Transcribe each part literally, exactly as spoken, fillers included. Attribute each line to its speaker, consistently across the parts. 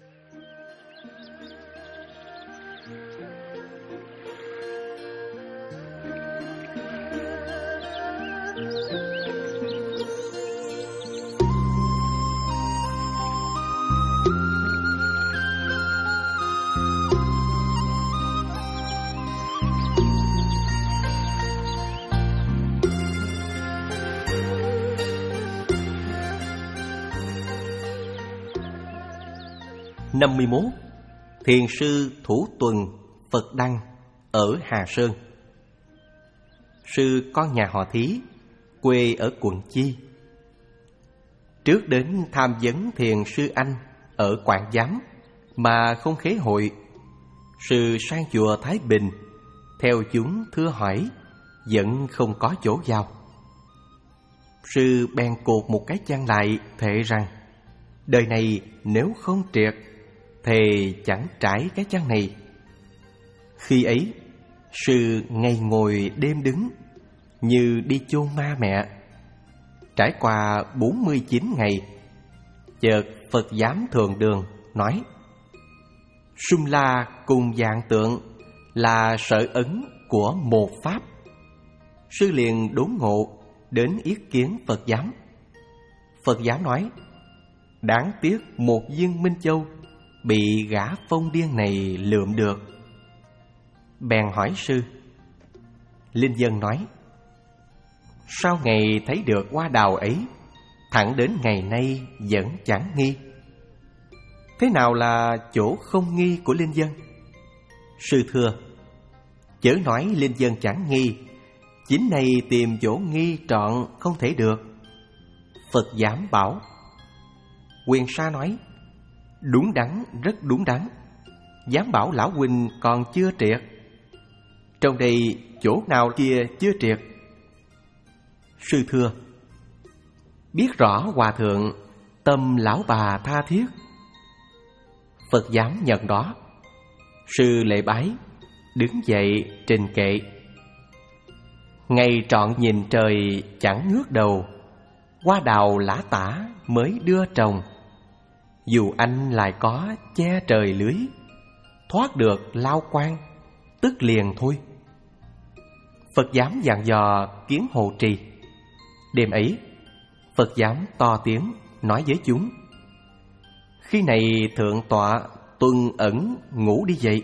Speaker 1: năm mươi mốt. Thiền sư Thủ Tuần Phật Đăng ở Hà Sơn. Sư con nhà họ Thí, quê ở quận Chi. Trước đến tham vấn thiền sư anh ở Quảng Giám mà không khế hội, sư sang chùa Thái Bình, theo chúng thưa hỏi, vẫn không có chỗ vào. Sư bèn cột một cái chăn lại, thệ rằng đời này nếu không triệt thì chẳng trải cái chăn này. Khi ấy, sư ngày ngồi đêm đứng, như đi chôn ma mẹ. Trải qua bốn mươi chín ngày, chợt Phật Giám Thượng Đường nói: Sum La cùng dạng tượng là sở ấn của một pháp. Sư liền đốn ngộ, đến yết kiến Phật Giám. Phật Giám nói: đáng tiếc một viên Minh Châu bị gã phong điên này lượm được. Bèn hỏi sư. Linh Dân nói: sau ngày thấy được hoa đào ấy, thẳng đến ngày nay vẫn chẳng nghi. Thế nào là chỗ không nghi của Linh Dân? Sư thưa: chớ nói Linh Dân chẳng nghi, chính này tìm chỗ nghi trọn không thể được. Phật Giám bảo. Quyền Sa nói: đúng đắn, rất đúng đắn. Giám bảo lão huynh còn chưa triệt. Trong đây chỗ nào kia chưa triệt? Sư thưa: biết rõ hòa thượng tâm lão bà tha thiết. Phật Giám nhận đó. Sư lễ bái, đứng dậy trình kệ. Ngày trọn nhìn trời chẳng ngước đầu, hoa đào lã tả mới đưa trồng. Dù anh lại có che trời lưới, thoát được lao quan, tức liền thôi. Phật Giám dặn dò kiến hộ trì. Đêm ấy, Phật Giám to tiếng nói với chúng: khi này thượng tọa tuần ẩn ngủ đi dậy.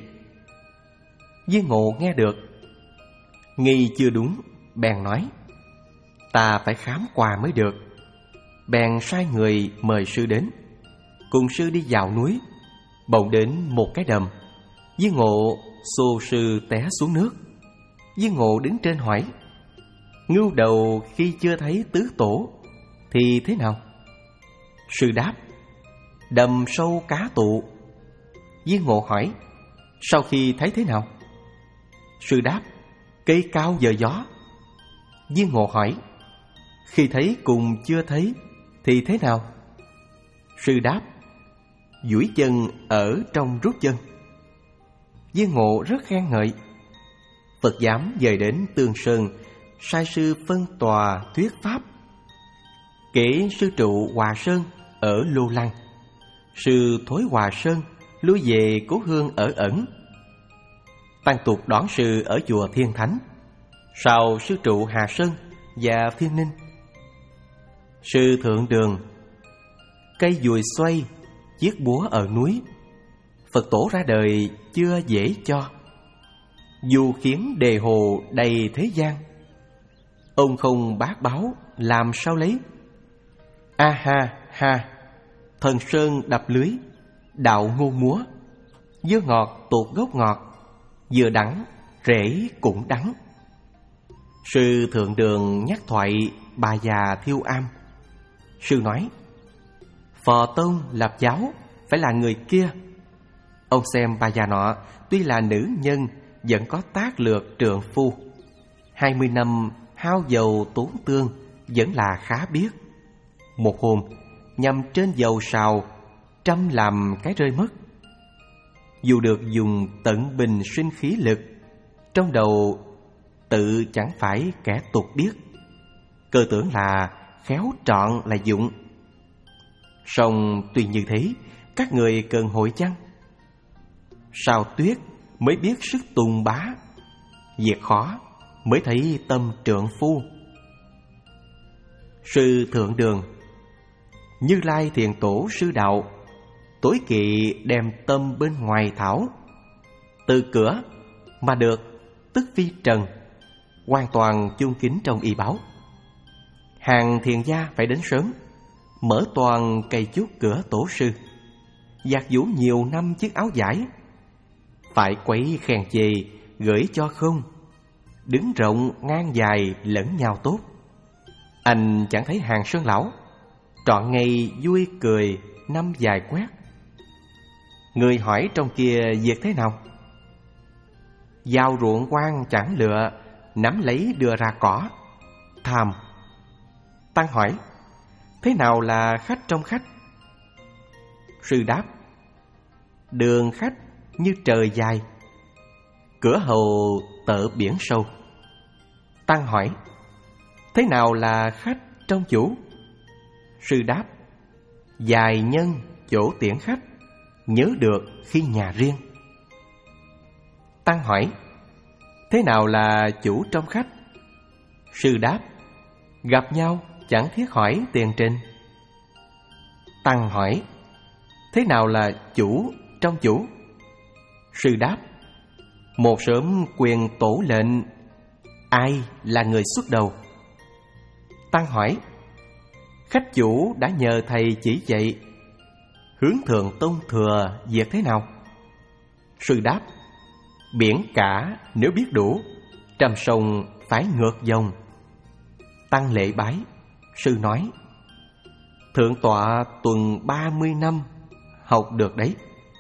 Speaker 1: Viên Ngộ nghe được, nghi chưa đúng, bèn nói: ta phải khám qua mới được. Bèn sai người mời sư đến. Cùng sư đi vào núi, bỗng đến một cái đầm. Viên Ngộ xô sư té xuống nước. Viên Ngộ đứng trên hỏi: ngưu đầu khi chưa thấy tứ tổ thì thế nào? Sư đáp: đầm sâu cá tụ. Viên Ngộ hỏi: sau khi thấy thế nào? Sư đáp: cây cao giờ gió. Viên Ngộ hỏi: khi thấy cùng chưa thấy thì thế nào? Sư đáp: duỗi chân ở trong rút chân. Viên Ngộ rất khen ngợi. Phật Giám dời đến Tương Sơn, sai sư phân tòa thuyết pháp. Kể sư trụ Hòa Sơn ở Lô Lăng, sư Thối Hòa Sơn lui về cố hương ở ẩn. Tăng tục đón sư ở chùa Thiên Thánh, sau sư trụ Hà Sơn và Thiên Ninh. Sư Thượng Đường, cây dùi xoay, chiếc búa ở núi. Phật tổ ra đời chưa dễ cho, dù khiến đề hồ đầy thế gian. Ông không bác báo làm sao lấy. A ha ha, thần sơn đập lưới, đạo ngôn múa. Dưa ngọt tột gốc ngọt, vừa đắng rễ cũng đắng. Sư Thượng Đường nhắc thoại bà già Thiêu Am. Sư nói: Phò Tông lập giáo phải là người kia. Ông xem bà già nọ tuy là nữ nhân, vẫn có tác lược trượng phu. Hai mươi năm hao dầu tốn tương, vẫn là khá biết. Một hôm nhằm trên dầu sào, trăm làm cái rơi mất. Dù được dùng tận bình sinh khí lực, trong đầu tự chẳng phải kẻ tục biết, cơ tưởng là khéo trọn là dụng. Song tuy như thế, các người cần hội chăng? Sao tuyết mới biết sức tùng bá, việc khó mới thấy tâm trượng phu. Sư Thượng Đường, Như Lai Thiền Tổ sư đạo, tối kỵ đem tâm bên ngoài thảo. Từ cửa mà được tức phi trần, hoàn toàn chung kính trong y báo. Hàng thiền gia phải đến sớm, mở toàn cây chốt cửa tổ sư, giặt giũ nhiều năm chiếc áo vải, phải quấy khen chê gửi cho không, đứng rộng ngang dài lẫn nhau tốt. Anh chẳng thấy Hàng Sơn lão trọn ngày vui cười năm dài quét. Người hỏi trong kia việc thế nào? Giao ruộng quan chẳng lựa, nắm lấy đưa ra cỏ. Tham. Tăng hỏi, thế nào là khách trong khách? Sư đáp, đường khách như trời dài, cửa hầu tợ biển sâu. Tăng hỏi, thế nào là khách trong chủ? Sư đáp, dài nhân chỗ tiễn khách, nhớ được khi nhà riêng. Tăng hỏi, thế nào là chủ trong khách? Sư đáp, gặp nhau chẳng thiết hỏi tiền trình. Tăng hỏi, thế nào là chủ trong chủ? Sư đáp, một sớm quyền tổ lệnh, ai là người xuất đầu? Tăng hỏi, khách chủ đã nhờ thầy chỉ dạy, hướng thượng tôn thừa việc thế nào? Sư đáp, biển cả nếu biết đủ, trăm sông phải ngược dòng. Tăng lễ bái. Sư nói, thượng tọa tuần ba mươi năm học được đấy.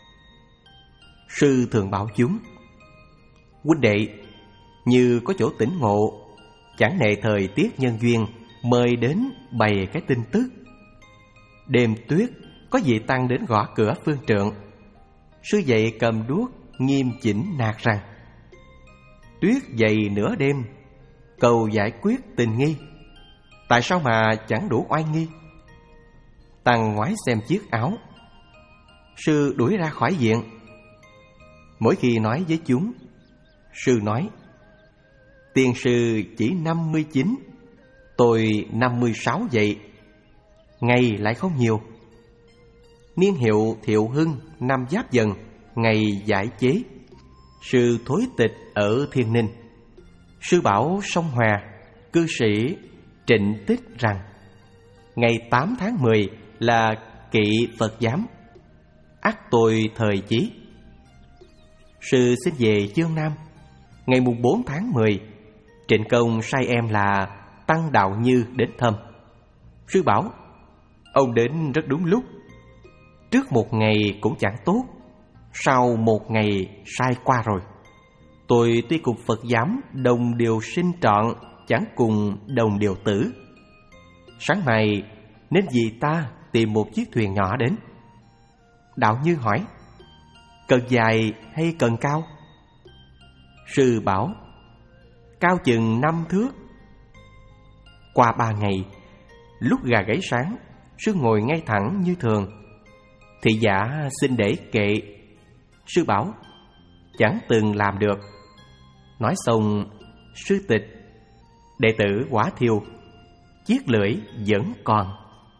Speaker 1: Sư thường bảo chúng, huynh đệ, như có chỗ tỉnh ngộ, chẳng nệ thời tiết nhân duyên, mời đến bày cái tin tức. Đêm tuyết có vị tăng đến gõ cửa phương trượng. Sư dậy cầm đuốc nghiêm chỉnh nạt rằng, tuyết dày nửa đêm, cầu giải quyết tình nghi, tại sao mà chẳng đủ oai nghi? Tăng ngoái xem chiếc áo. Sư đuổi ra khỏi viện. Mỗi khi nói với chúng, sư nói, tiên sư chỉ năm mươi chín, tôi năm mươi sáu vậy, ngày lại không nhiều. Niên hiệu Thiệu Hưng năm Giáp Dần, ngày giải chế. Sư thối tịch ở Thiên Ninh. Sư bảo sông Hòa, cư sĩ Trịnh Tích rằng, ngày tám tháng mười là kỵ Phật giám, ắt tôi thời chí. Sư xin về Chương Nam. Ngày mùng bốn tháng mười, Trịnh Công sai em là Tăng Đạo Như đến thăm. Sư bảo, ông đến rất đúng lúc. Trước một ngày cũng chẳng tốt, sau một ngày sai qua rồi. Tôi tuy cùng Phật giám đồng điều sinh trọn, chẳng cùng đồng điều tử. Sáng mai nên vì ta tìm một chiếc thuyền nhỏ đến. Đạo Như hỏi, cần dài hay cần cao? Sư bảo, cao chừng năm thước. Qua ba ngày, lúc gà gáy sáng, sư ngồi ngay thẳng như thường. Thị giả xin để kệ. Sư bảo, chẳng từng làm được. Nói xong, sư tịch, đệ tử quả thiêu, chiếc lưỡi vẫn còn.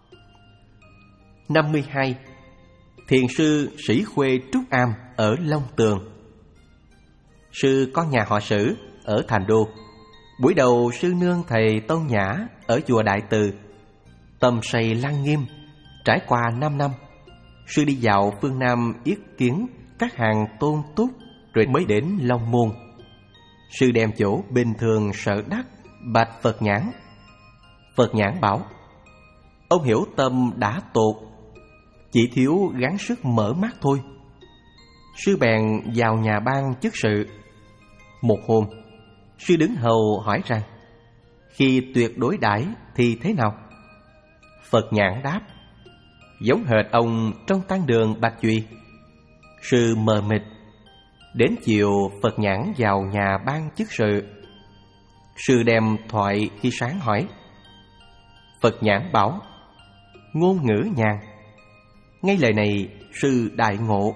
Speaker 1: Năm mươi hai. Thiền sư Sĩ Khuê Trúc Am ở Long Tường. Sư có nhà họ Sử ở Thành Đô. Buổi đầu sư nương thầy Tôn Nhã ở chùa Đại Từ. Tâm say lăng nghiêm. Trải qua năm năm, sư đi dạo phương Nam yết kiến các hàng tôn túc, rồi mới đến Long Môn. Sư đem chỗ bình thường sợ đắc bạch Phật Nhãn. Phật Nhãn bảo, ông hiểu tâm đã tột, chỉ thiếu gắng sức mở mắt thôi. Sư bèn vào nhà ban chức sự. Một hôm, sư đứng hầu hỏi rằng, khi tuyệt đối đãi thì thế nào? Phật Nhãn đáp, giống hệt ông trong tăng đường Bạch Duy. Sư mờ mịt. Đến chiều, Phật Nhãn vào nhà ban chức sự. Sư đem thoại khi sáng hỏi. Phật Nhãn bảo, ngôn ngữ nhàn. Ngay lời này sư đại ngộ.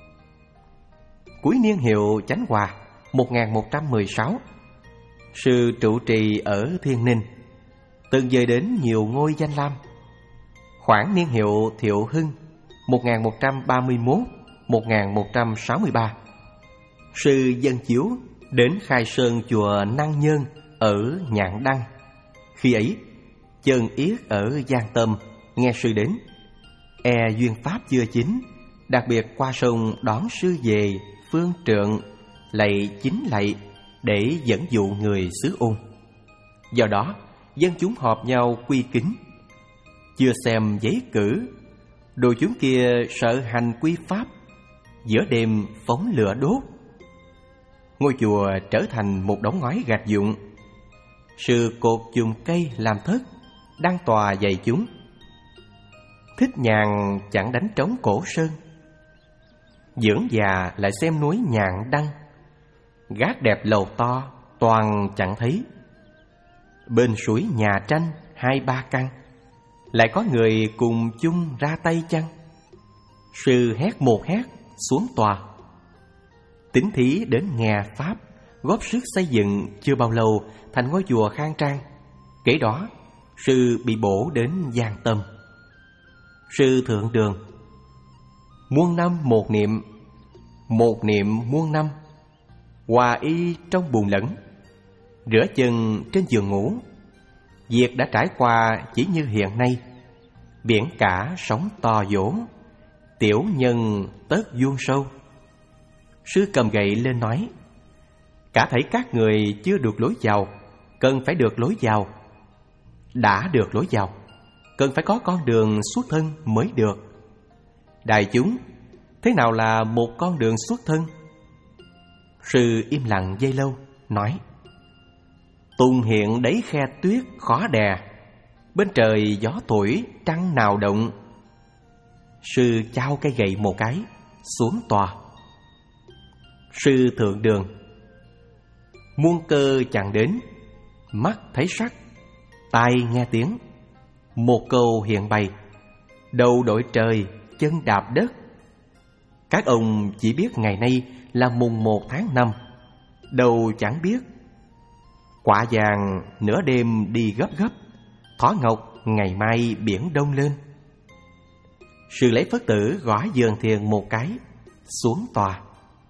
Speaker 1: Cuối niên hiệu Chánh Hòa một nghìn một trăm mười sáu, sư trụ trì ở Thiên Ninh, từng dời đến nhiều ngôi danh lam. Khoảng niên hiệu Thiệu Hưng một nghìn một trăm ba mươi mốt đến một nghìn một trăm sáu mươi ba, sư dân chiếu đến khai sơn chùa Năng Nhân ở Nhạn Đăng. Khi ấy, Chân Yết ở Giang Tâm nghe sư đến, e duyên pháp chưa chín, đặc biệt qua sông đón sư về Phương Trượng, lạy chính lạy để dẫn dụ người xứ Ôn. Do đó, dân chúng họp nhau quy kính. Chưa xem giấy cử, đồ chúng kia sợ hành quy pháp, giữa đêm phóng lửa đốt. Ngôi chùa trở thành một đống ngói gạch vụn. Sư cột chùm cây làm thất, đăng tòa dạy chúng. Thích nhàn chẳng đánh trống cổ sơn, dưỡng già lại xem núi Nhạn Đăng. Gác đẹp lầu to toàn chẳng thấy, bên suối nhà tranh hai ba căn, lại có người cùng chung ra tay chăng? Sư hét một hét xuống tòa. Tín thí đến nghe pháp, góp sức xây dựng chưa bao lâu thành ngôi chùa khang trang. Kể đó, sư bị bổ đến Giang Tâm. Sư thượng đường: muôn năm một niệm, một niệm muôn năm. Hòa y trong bùn lẫn, rửa chân trên giường ngủ. Việc đã trải qua chỉ như hiện nay, biển cả sóng to dỗ, tiểu nhân tất vuông sâu. Sư cầm gậy lên nói: cả thảy các người chưa được lối vào, cần phải được lối vào. Đã được lối vào, cần phải có con đường xuất thân mới được. Đại chúng, thế nào là một con đường xuất thân? Sư im lặng giây lâu, nói: tùng hiện đấy khe tuyết khó đè, bên trời gió thổi trăng nào động. Sư trao cây gậy một cái, xuống tòa. Sư thượng đường: muôn cơ chàng đến, mắt thấy sắc, tai nghe tiếng. Một câu hiện bày, đầu đội trời, chân đạp đất. Các ông chỉ biết ngày nay là mùng một tháng năm, đầu chẳng biết. Quả vàng nửa đêm đi gấp gấp, thỏ ngọc ngày mai biển đông lên. Sư lấy phất tử gõ giường thiền một cái, xuống tòa.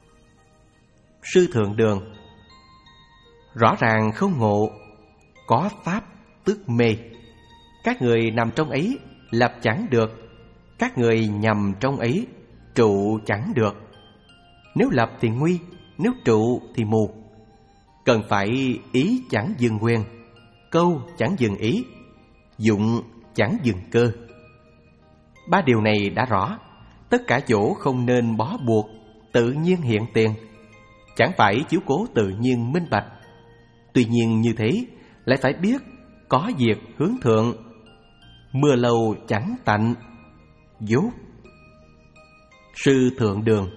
Speaker 1: Sư thượng đường: rõ ràng không ngộ, có pháp tức mê. Các người nằm trong ấy lập chẳng được, các người nhầm trong ấy trụ chẳng được. Nếu lập thì nguy, nếu trụ thì mù. Cần phải ý chẳng dừng quyền, câu chẳng dừng ý, dụng chẳng dừng cơ. Ba điều này đã rõ, tất cả chỗ không nên bó buộc, tự nhiên hiện tiền. Chẳng phải chiếu cố tự nhiên minh bạch. Tuy nhiên như thế, lại phải biết có việc hướng thượng. Mưa lâu chẳng tạnh, dốt. Sư thượng đường: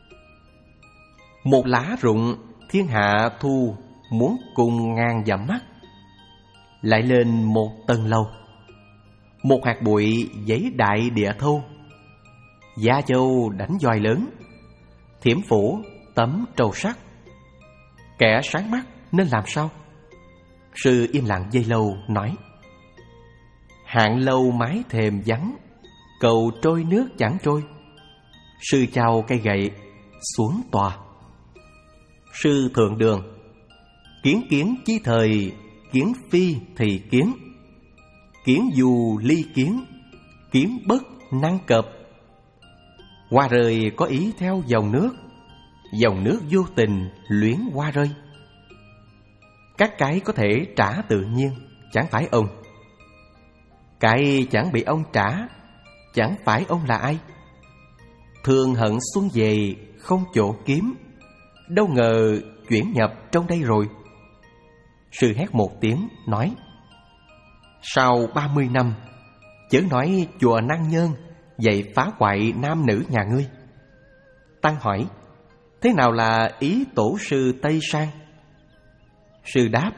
Speaker 1: một lá rụng thiên hạ thu, muốn cùng ngàn dặm mắt. Lại lên một tầng lầu, một hạt bụi giấy đại địa thâu. Gia Châu đánh dòi lớn, thiểm phủ tấm trầu sắt. Kẻ sáng mắt nên làm sao? Sư im lặng giây lâu, nói: hạn lâu mái thềm vắng, cầu trôi nước chẳng trôi. Sư chào cây gậy, xuống tòa. Sư thượng đường: kiến kiến chi thời, kiến phi thì kiến. Kiến dù ly kiến, kiến bất năng cập. Hoa rơi có ý theo dòng nước, dòng nước vô tình luyến hoa rơi. Các cái có thể trả tự nhiên, chẳng phải ông. Cái chẳng bị ông trả, chẳng phải ông là ai. Thường hận xuân về không chỗ kiếm, đâu ngờ chuyển nhập trong đây rồi. Sư hét một tiếng, nói: sau ba mươi năm, chớ nói chùa Năng Nhân dạy phá hoại nam nữ nhà ngươi. Tăng hỏi: thế nào là ý tổ sư Tây Sang? Sư đáp: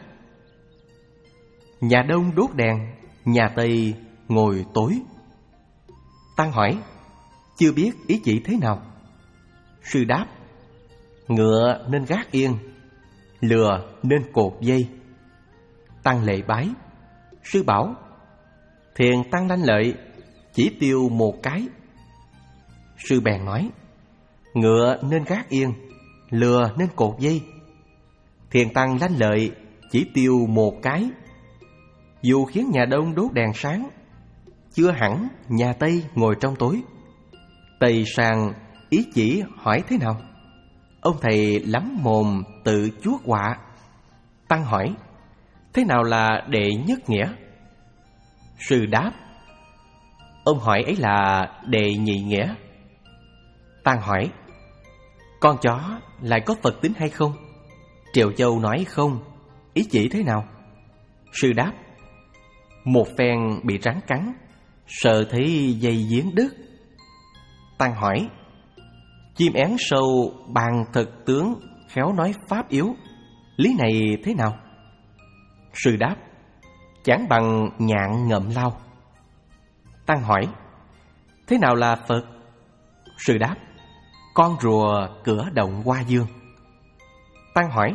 Speaker 1: nhà Đông đốt đèn, nhà Tây ngồi tối. Tăng hỏi: chưa biết ý chỉ thế nào. Sư đáp: ngựa nên gác yên, lừa nên cột dây. Tăng lễ bái. Sư bảo: thiền tăng lanh lợi, chỉ tiêu một cái. Sư bèn nói: ngựa nên gác yên, lừa nên cột dây. Thiền tăng lanh lợi, chỉ tiêu một cái. Dù khiến nhà Đông đốt đèn sáng, chưa hẳn nhà Tây ngồi trong tối. Tây sang ý chỉ hỏi thế nào? Ông thầy lắm mồm tự chuốc họa. Tăng hỏi: thế nào là đệ nhất nghĩa? Sư đáp: ông hỏi ấy là đệ nhị nghĩa. Tăng hỏi: con chó lại có Phật tính hay không? Triệu Châu nói không. Ý chỉ thế nào? Sư đáp: một phen bị rắn cắn, sợ thấy dây giếng đứt. Tăng hỏi: chim én sâu bàn thực tướng, khéo nói pháp yếu, lý này thế nào? Sư đáp: chẳng bằng nhạn ngậm lao. Tăng hỏi: thế nào là Phật? Sư đáp: con rùa cửa động Hoa Dương. Tăng hỏi: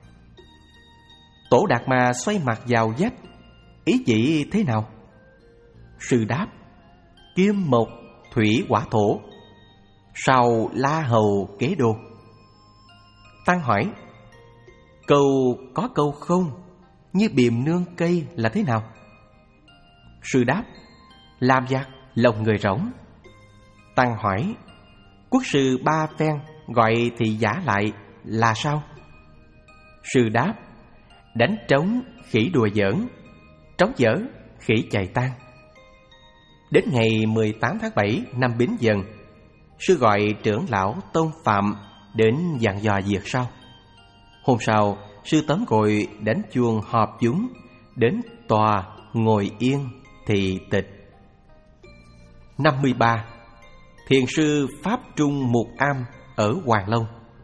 Speaker 1: Tổ Đạt Ma xoay mặt vào vách, ý chỉ thế nào? Sư đáp: kim mộc thủy hỏa thổ, sau la hầu kế đô. Tăng hỏi: câu có câu không, như bìm nương cây là thế nào? Sư đáp: làm giặc lòng người rỗng. Tăng hỏi: quốc sư ba phen gọi thì giả lại là sao? Sư đáp: đánh trống khỉ đùa giỡn, trống dở khỉ chạy tan. Đến ngày mười tám tháng bảy năm Bính Dần, sư gọi trưởng lão Tôn Phạm đến dặn dò việc sau. Hôm sau, sư tóm gội đánh chuông họp chúng, đến tòa ngồi yên thị tịch. Năm mươi ba. Thiền sư Pháp Trung Mục Am ở Hoàng Long.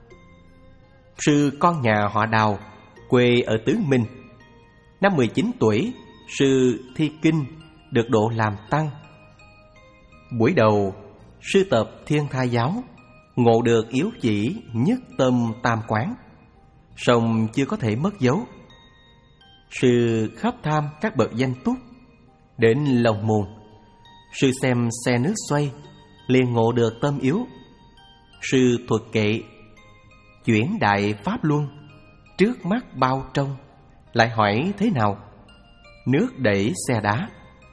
Speaker 1: Sư con nhà họ Đào, quê ở Tứ Minh. Năm mười chín tuổi, sư thi kinh, được độ làm tăng. Buổi đầu, sư tập Thiên Tha Giáo, ngộ được yếu chỉ nhất tâm tam quán, song chưa có thể mất dấu. Sư khắp tham các bậc danh túc, đến lòng mùn, sư xem xe nước xoay, liền ngộ được tâm yếu. Sư thuật kệ, chuyển đại pháp luân, trước mắt bao trong, lại hỏi thế nào? Nước đẩy xe đá.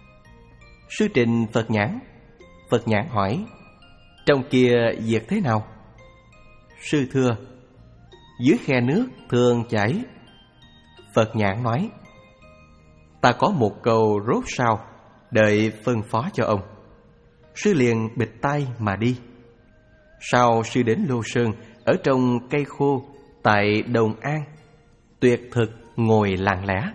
Speaker 1: Sư trình Phật nhãn. Phật nhãn hỏi: trong kia việc thế nào? Sư thưa: dưới khe nước thường chảy. Phật nhãn nói: ta có một câu rốt sao, đợi phân phó cho ông. Sư liền bịt tai mà đi. Sau sư đến Lô Sơn, ở trong cây khô tại Đồng An, tuyệt thực ngồi lặng lẽ.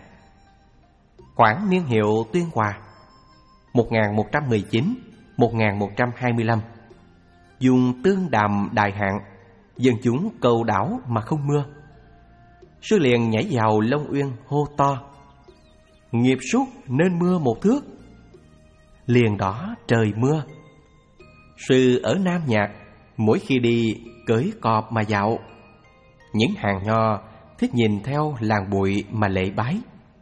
Speaker 1: Khoảng niên hiệu Tuyên Hòa, một nghìn một trăm mười chín đến một nghìn một trăm hai mươi lăm. Dùng tương đàm đại hạn, dân chúng cầu đảo mà không mưa. Sư liền nhảy vào Long Uyên hô to: nghiệp súc nên mưa một thước. Liền đó trời mưa. Sư ở Nam Nhạc, mỗi khi đi cưỡi cọp mà dạo. Những hàng nho thích nhìn theo làng bụi mà lễ bái.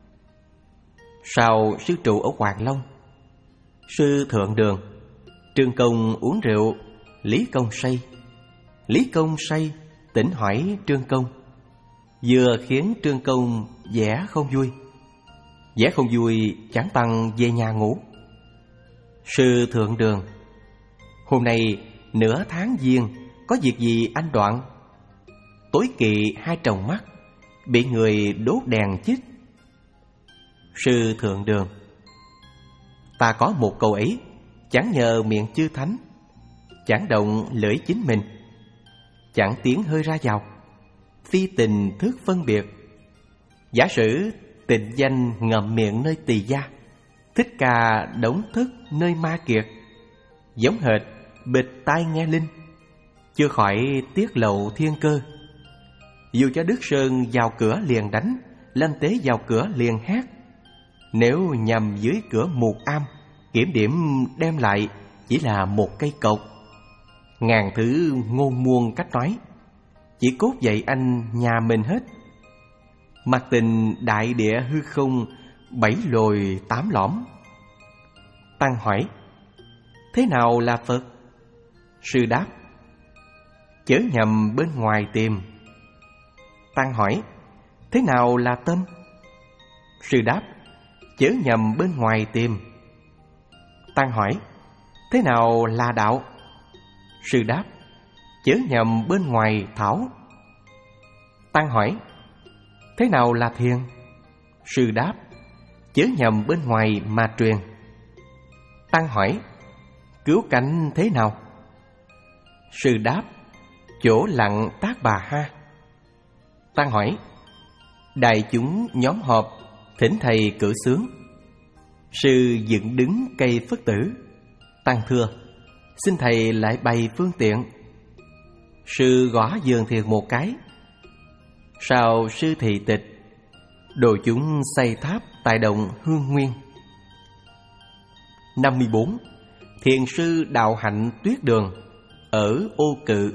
Speaker 1: Sau sư trụ ở Hoàng Long. Sư thượng đường, Trương Công uống rượu, Lý Công say. Lý Công say, tỉnh hỏi Trương Công, vừa khiến Trương Công vẻ không vui. Vẻ không vui chẳng tăng về nhà ngủ. Sư thượng đường: hôm nay nửa tháng giêng, có việc gì anh Đoạn? Tối kỵ hai tròng mắt, bị người đốt đèn chích. Sư thượng đường: ta có một câu ấy, chẳng nhờ miệng chư thánh, chẳng động lưỡi chính mình, chẳng tiếng hơi ra vào, phi tình thức phân biệt. Giả sử tịnh danh ngậm miệng nơi tỳ gia, thích ca đống thức nơi ma kiệt, giống hệt bịt tai nghe linh, chưa khỏi tiết lộ thiên cơ. Dù cho Đức Sơn vào cửa liền đánh, Lâm Tế vào cửa liền hát. Nếu nhằm dưới cửa Mục Am, kiểm điểm đem lại chỉ là một cây cột, ngàn thứ ngôn muôn cách nói, chỉ cốt dạy anh nhà mình hết. Mặc tình đại địa hư không, bảy lồi tám lõm. Tăng hỏi: thế nào là Phật? Sư đáp: chớ nhầm bên ngoài tìm. Tăng hỏi: thế nào là tâm? Sư đáp: chớ nhầm bên ngoài tìm. Tăng hỏi: thế nào là đạo? Sư đáp: chớ nhầm bên ngoài thảo. Tăng hỏi: thế nào là thiền? Sư đáp: chớ nhầm bên ngoài mà truyền. Tăng hỏi: cứu cánh thế nào? Sư đáp: chỗ lặng tác bà ha. Tăng hỏi: đại chúng nhóm họp, thỉnh thầy cử xướng. Sư dựng đứng cây Phất Tử. Tăng thưa: xin thầy lại bày phương tiện. Sư gõ giường thiền một cái. Sau sư thị tịch, đồ chúng xây tháp tại động Hương Nguyên. Năm mươi bốn. Thiền sư Đạo Hạnh Tuyết Đường ở Ô Cự.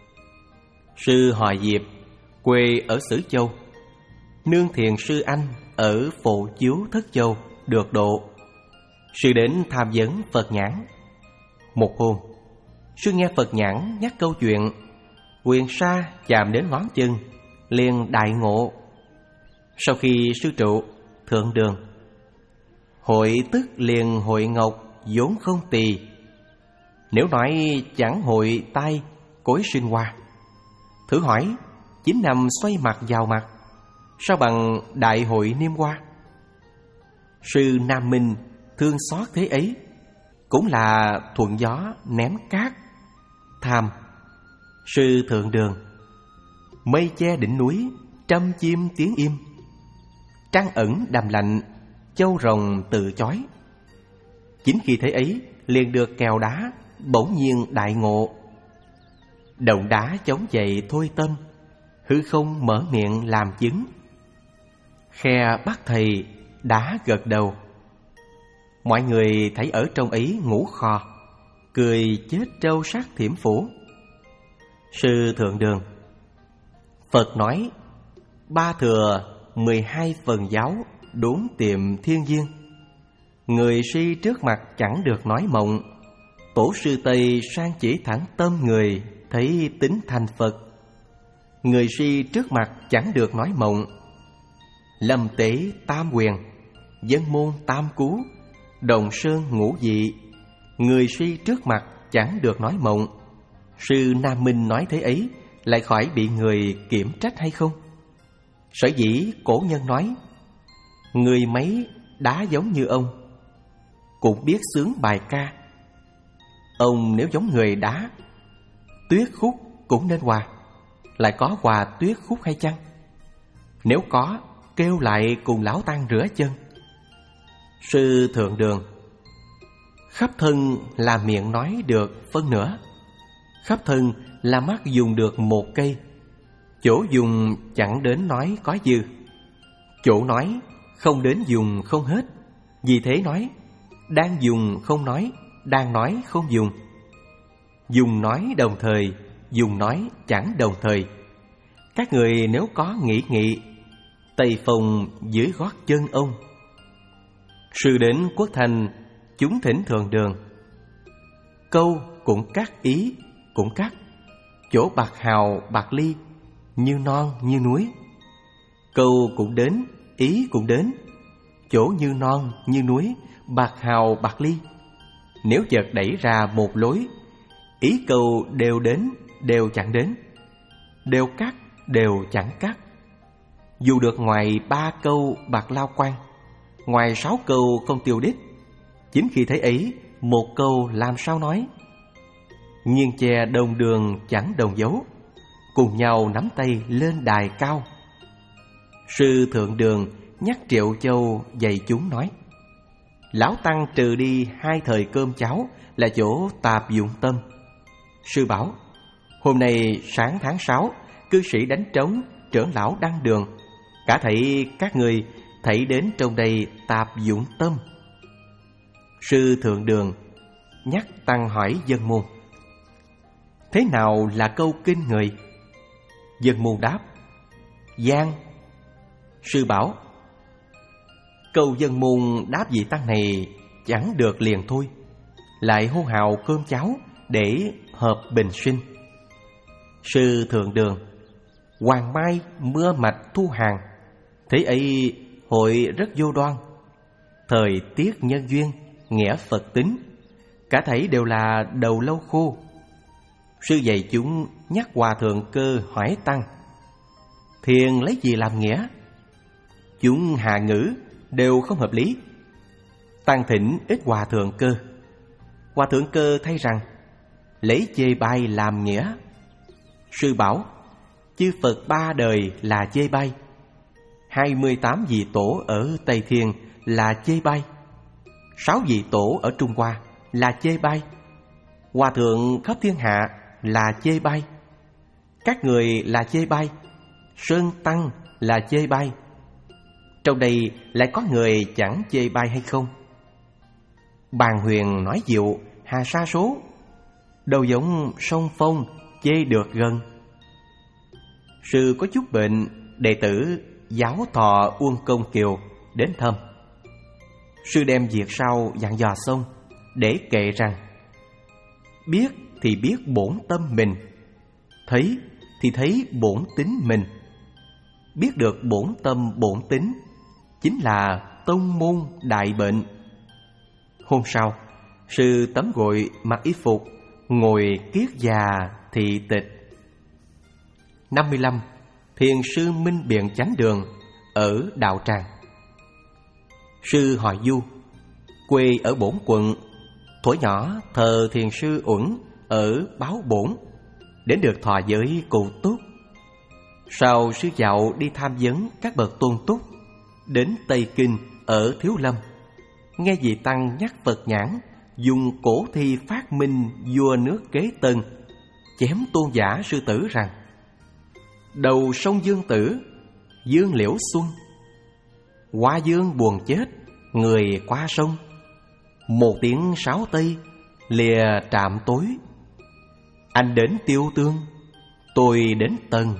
Speaker 1: Sư họ Diệp, quê ở Sử Châu, nương thiền sư anh ở Phổ Chiếu Thất Châu được độ. Sư đến tham vấn Phật Nhãn. Một hôm, sư nghe Phật Nhãn nhắc câu chuyện quyền sa chạm đến ngón chân, liền đại ngộ. Sau khi sư trụ thượng đường, hội tức liền hội ngọc vốn không tỳ. Nếu nói chẳng hội tai cối sinh hoa, thử hỏi chín năm xoay mặt vào mặt, sao bằng đại hội niêm hoa? Sư Nam Minh thương xót thế ấy, cũng là thuận gió ném cát. Tham. Sư thượng đường. Mây che đỉnh núi, trăm chim tiếng im. Trăng ẩn đàm lạnh, châu rồng tự chói. Chính khi thế ấy, liền được kèo đá, bỗng nhiên đại ngộ. Động đá chống dậy thôi tâm, hư không mở miệng làm chứng. Khe bắt thầy, đá gật đầu. Mọi người thấy ở trong ấy ngủ khò, cười chết trâu sát thiểm phủ. Sư thượng đường. Phật nói: ba thừa mười hai phần giáo, đốn tiệm thiên viên. Người si trước mặt chẳng được nói mộng, tổ sư Tây sang chỉ thẳng tâm người, thấy tính thành Phật. Người si trước mặt chẳng được nói mộng, lâm tế tam quyền, dân môn tam cú, đồng sơn ngũ dị. Người si trước mặt chẳng được nói mộng. Sư Nam Minh nói thế ấy, lại khỏi bị người kiểm trách hay không? Sở dĩ cổ nhân nói người mấy đá giống như ông, cũng biết sướng bài ca. Ông nếu giống người đá, tuyết khúc cũng nên hòa. Lại có hòa tuyết khúc hay chăng? Nếu có, kêu lại cùng lão tăng rửa chân. Sư thượng đường. Khắp thân là miệng nói được phân nửa, khắp thân là mắt dùng được một cây. Chỗ dùng chẳng đến nói có dư, chỗ nói không đến dùng không hết. Vì thế nói đang dùng không nói, đang nói không dùng. Dùng nói đồng thời, dùng nói chẳng đồng thời. Các người nếu có nghĩ nghị, tây phòng dưới gót chân ông. Sư đến Quốc Thành, chúng thỉnh thượng đường. Câu cũng cắt, ý cũng cắt. Chỗ bạc hào bạc ly, như non như núi. Câu cũng đến, ý cũng đến. Chỗ như non như núi, bạc hào bạc ly. Nếu chợt đẩy ra một lối, ý câu đều đến, đều chẳng đến. Đều cắt, đều chẳng cắt. Dù được ngoài ba câu bạc lao quan, ngoài sáu câu không tiêu đích. Chính khi thấy ấy, một câu làm sao nói? Nghiêng che đồng đường chẳng đồng dấu, cùng nhau nắm tay lên đài cao. Sư thượng đường nhắc Triệu Châu dạy chúng nói: lão tăng trừ đi hai thời cơm cháo là chỗ tạp dụng tâm. Sư bảo: hôm nay sáng tháng sáu, cư sĩ đánh trống, trưởng lão đăng đường. Cả thảy các người thảy đến trong đây tạp dụng tâm. Sư thượng đường nhắc tăng hỏi dân môn: thế nào là câu kinh người? Dân môn đáp: Giang. Sư bảo: câu dân môn đáp vị tăng này chẳng được liền thôi, lại hô hào cơm cháo để hợp bình sinh. Sư thượng đường: Hoàng mai mưa mạch thu hàng, thế ấy hội rất vô đoan. Thời tiết nhân duyên, nghĩa Phật tính, cả thảy đều là đầu lâu khô. Sư dạy chúng nhắc hòa thượng Cơ hỏi tăng: Thiền lấy gì làm nghĩa? Chúng hạ ngữ đều không hợp lý. Tăng thỉnh ít hòa thượng Cơ. Hòa thượng Cơ thấy rằng lấy chê bai làm nghĩa. Sư bảo: chư Phật ba đời là chê bai, hai mươi tám vị tổ ở Tây Thiên là chê bai, sáu vị tổ ở Trung Hoa là chê bai, hòa thượng khắp thiên hạ là chê bai, các người là chê bai, Sơn Tăng là chê bai. Trong đây lại có người chẳng chê bai hay không? Bàn huyền nói diệu, hà sa số, đâu giống sông Phong chê được gần. Sư có chút bệnh, đệ tử giáo thọ Uông Công Kiều đến thăm. Sư đem việc sau dặn dò xong để kệ rằng: biết thì biết bổn tâm mình, thấy thì thấy bổn tính mình. Biết được bổn tâm bổn tính chính là tông môn đại bệnh. Hôm sau, sư tắm gội mặc y phục, ngồi kiết già thị tịch. Năm mươi lăm. Thiền sư Minh Biện Chánh Đường ở Đạo Tràng. Sư họ Du, quê ở Bổn Quận, thuở nhỏ thờ thiền sư Uẩn ở Báo Bổn, đến được thọ giới Cụ Túc. Sau sư dạo đi tham vấn các bậc tôn túc, đến Tây Kinh ở Thiếu Lâm, nghe vị tăng nhắc Phật Nhãn dùng cổ thi phát minh vua nước Kế Tân chém tôn giả sư tử rằng: đầu sông Dương Tử, Dương Liễu Xuân, qua dương buồn chết, người qua sông, một tiếng sáo tây, lìa trạm tối. Anh đến Tiêu Tương, tôi đến Tân.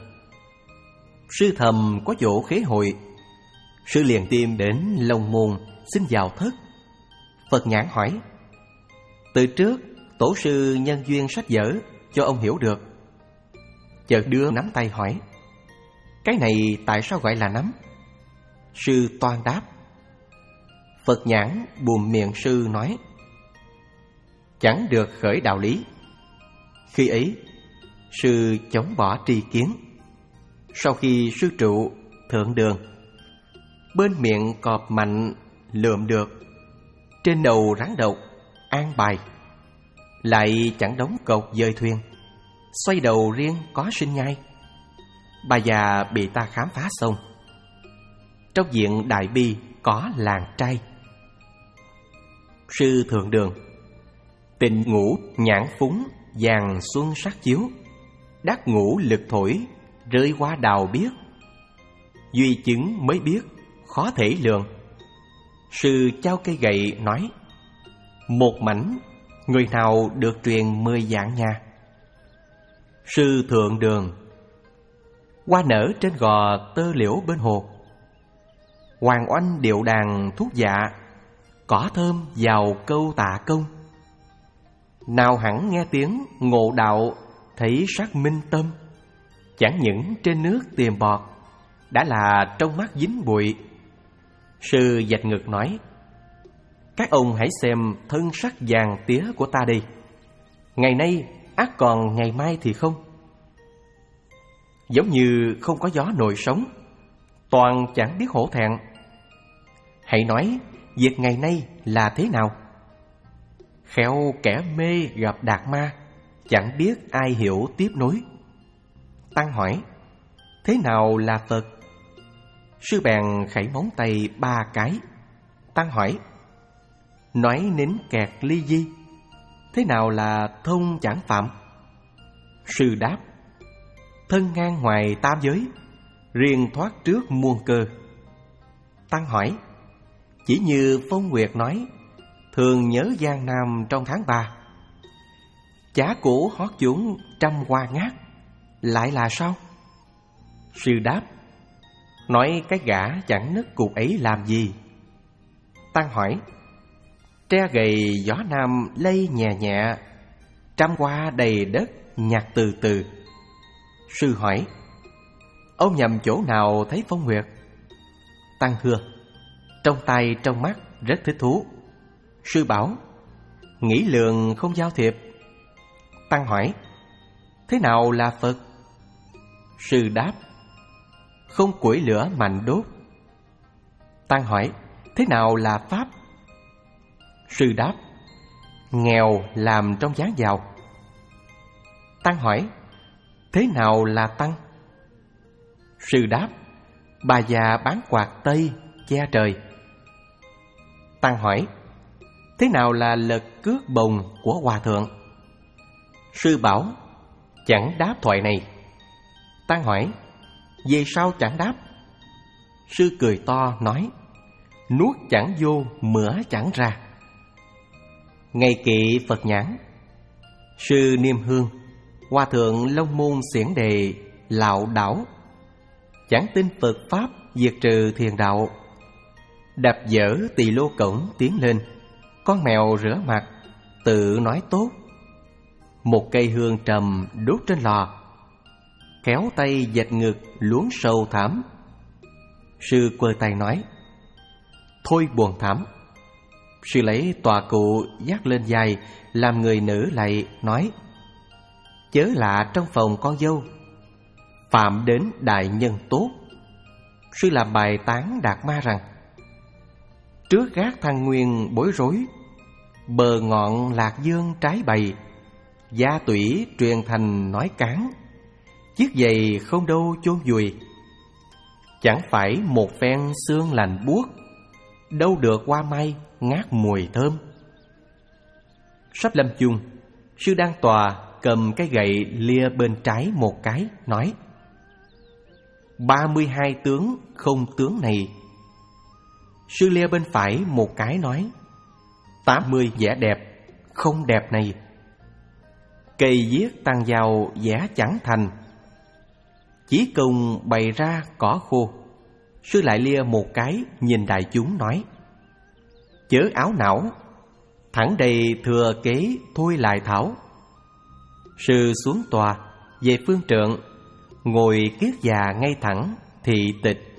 Speaker 1: Sư thầm có chỗ khế hội. Sư liền tìm đến Long Môn xin vào thất. Phật Nhãn hỏi: từ trước tổ sư nhân duyên sách vở cho ông hiểu được. Chợt đưa nắm tay hỏi: cái này tại sao gọi là nắm? Sư toan đáp. Phật Nhãn buồm miệng sư nói: chẳng được khởi đạo lý. Khi ấy sư chống bỏ tri kiến. Sau khi sư trụ thượng đường, bên miệng cọp mạnh lượm được, trên đầu rắn độc an bài, lại chẳng đóng cột dời thuyền, xoay đầu riêng có sinh nhai. Bà già bị ta khám phá xong. Trong viện Đại Bi có làng trai. Sư thượng đường: tình ngũ nhãn phúng, vàng xuân sắc chiếu, đắc ngũ lực thổi, rơi qua đào biết. Duy chứng mới biết, khó thể lường. Sư trao cây gậy nói: một mảnh, người nào được truyền mười vạn nhà. Sư thượng đường: hoa nở trên gò tơ liễu bên hồ, hoàng oanh điệu đàn thuốc dạ, cỏ thơm vào câu tạ công. Nào hẳn nghe tiếng ngộ đạo, thấy sắc minh tâm. Chẳng những trên nước tìm bọt, đã là trong mắt dính bụi. Sư vạch ngực nói: các ông hãy xem thân sắc vàng tía của ta đây. Ngày nay ắt còn ngày mai thì không. Giống như không có gió nổi sống, toàn chẳng biết hổ thẹn. Hãy nói việc ngày nay là thế nào? Khéo kẻ mê gặp đạt ma, chẳng biết ai hiểu tiếp nối. Tăng hỏi: thế nào là Phật? Sư bèn khẩy móng tay ba cái. Tăng hỏi: nói nín kẹt ly di, thế nào là thông chẳng phạm? Sư đáp: thân ngang ngoài tam giới, riêng thoát trước muôn cơ. Tăng hỏi: chỉ như Phong Nguyệt nói, thường nhớ Giang Nam trong tháng ba. Chả cổ hót vốn trăm hoa ngát, lại là sao? Sư đáp: nói cái gã chẳng nứt cục ấy làm gì. Tăng hỏi: tre gầy gió nam lây nhẹ nhẹ, trăm hoa đầy đất nhặt từ từ. Sư hỏi: ông nhầm chỗ nào thấy phong nguyệt? Tăng thưa: trong tay trong mắt rất thích thú. Sư bảo: nghĩ lường không giao thiệp. Tăng hỏi: thế nào là Phật? Sư đáp: không củi lửa mạnh đốt. Tăng hỏi: thế nào là Pháp? Sư đáp: nghèo làm trong dáng giàu. Tăng hỏi: thế nào là Tăng? Sư đáp: bà già bán quạt tây che trời. Tăng hỏi: thế nào là lật cước bồng của hòa thượng? Sư bảo: chẳng đáp thoại này. Tăng hỏi: về sao chẳng đáp? Sư cười to nói: nuốt chẳng vô, mửa chẳng ra. Ngày kỵ Phật nhãn, sư niêm hương, hòa thượng Long Môn xiển đề lạo đảo, chẳng tin Phật Pháp diệt trừ thiền đạo. Đập dở tỳ lô cổng tiến lên, con mèo rửa mặt, tự nói tốt. Một cây hương trầm đốt trên lò, khéo tay dạch ngực luống sâu thẳm. Sư quơ tay nói: thôi buồn thảm. Sư lấy tòa cụ dắt lên vai, làm người nữ lạy nói: chớ lạ trong phòng con dâu, phạm đến đại nhân tốt. Sư làm bài tán đạt ma rằng: trước gác thăng nguyên bối rối, bờ ngọn lạc dương trái bày, gia tủy truyền thành nói cán, chiếc giày không đâu chôn vùi. Chẳng phải một phen xương lành buốt, đâu được hoa may ngát mùi thơm. Sắp lâm chung, sư đang tòa cầm cái gậy lia bên trái một cái, nói: ba mươi hai tướng không tướng này. Sư lia bên phải một cái, nói: tám mươi vẻ đẹp không đẹp này. Cây viết tăng vào vẽ chẳng thành, chỉ cùng bày ra cỏ khô. Sư lại lia một cái nhìn đại chúng nói: chớ áo não, thẳng đầy thừa kế thôi lại thảo. Sư xuống tòa về phương trượng, ngồi kiết già ngay thẳng thị tịch